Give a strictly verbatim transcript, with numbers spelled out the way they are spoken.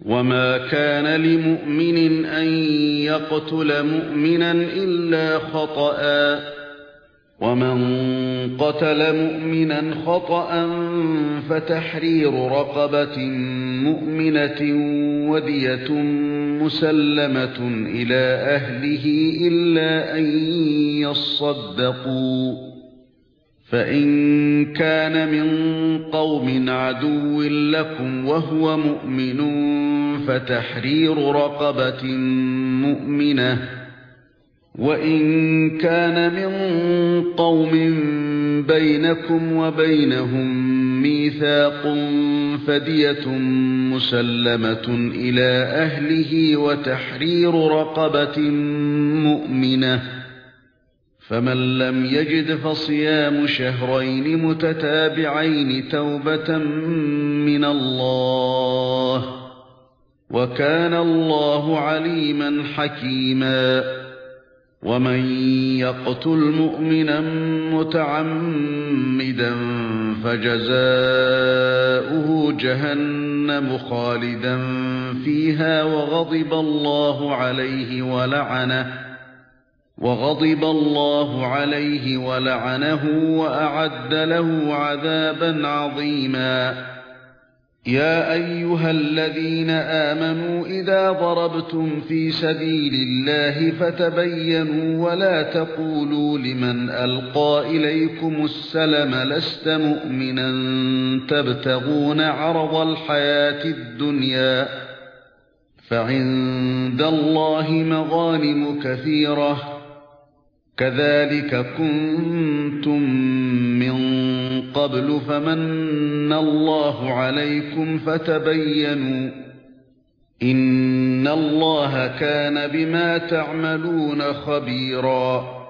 وما كان لمؤمن أن يقتل مؤمنا إلا خطأ ومن قتل مؤمنا خطأ فتحرير رقبة مؤمنة ودية مسلمة إلى أهله إلا أن يصدقوا فإن كان من قوم عدو لكم وهو مؤمن فتحرير رقبة مؤمنة وإن كان من قوم بينكم وبينهم ميثاق فدية مسلمة إلى أهله وتحرير رقبة مؤمنة فمن لم يجد فصيام شهرين متتابعين توبة من الله وكان الله عليما حكيما ومن يقتل مؤمنا متعمدا فجزاؤه جهنم خالدا فيها وغضب الله عليه ولعنه وغضب الله عليه ولعنه وأعد له عذابا عظيما يا أيها الذين آمنوا إذا ضربتم في سبيل الله فتبينوا ولا تقولوا لمن ألقى إليكم السلم لست مؤمنا تبتغون عرض الحياة الدنيا فعند الله مغانم كثيرة كذلك كنتم من قبل فمن الله عليكم فتبينوا إن الله كان بما تعملون خبيرا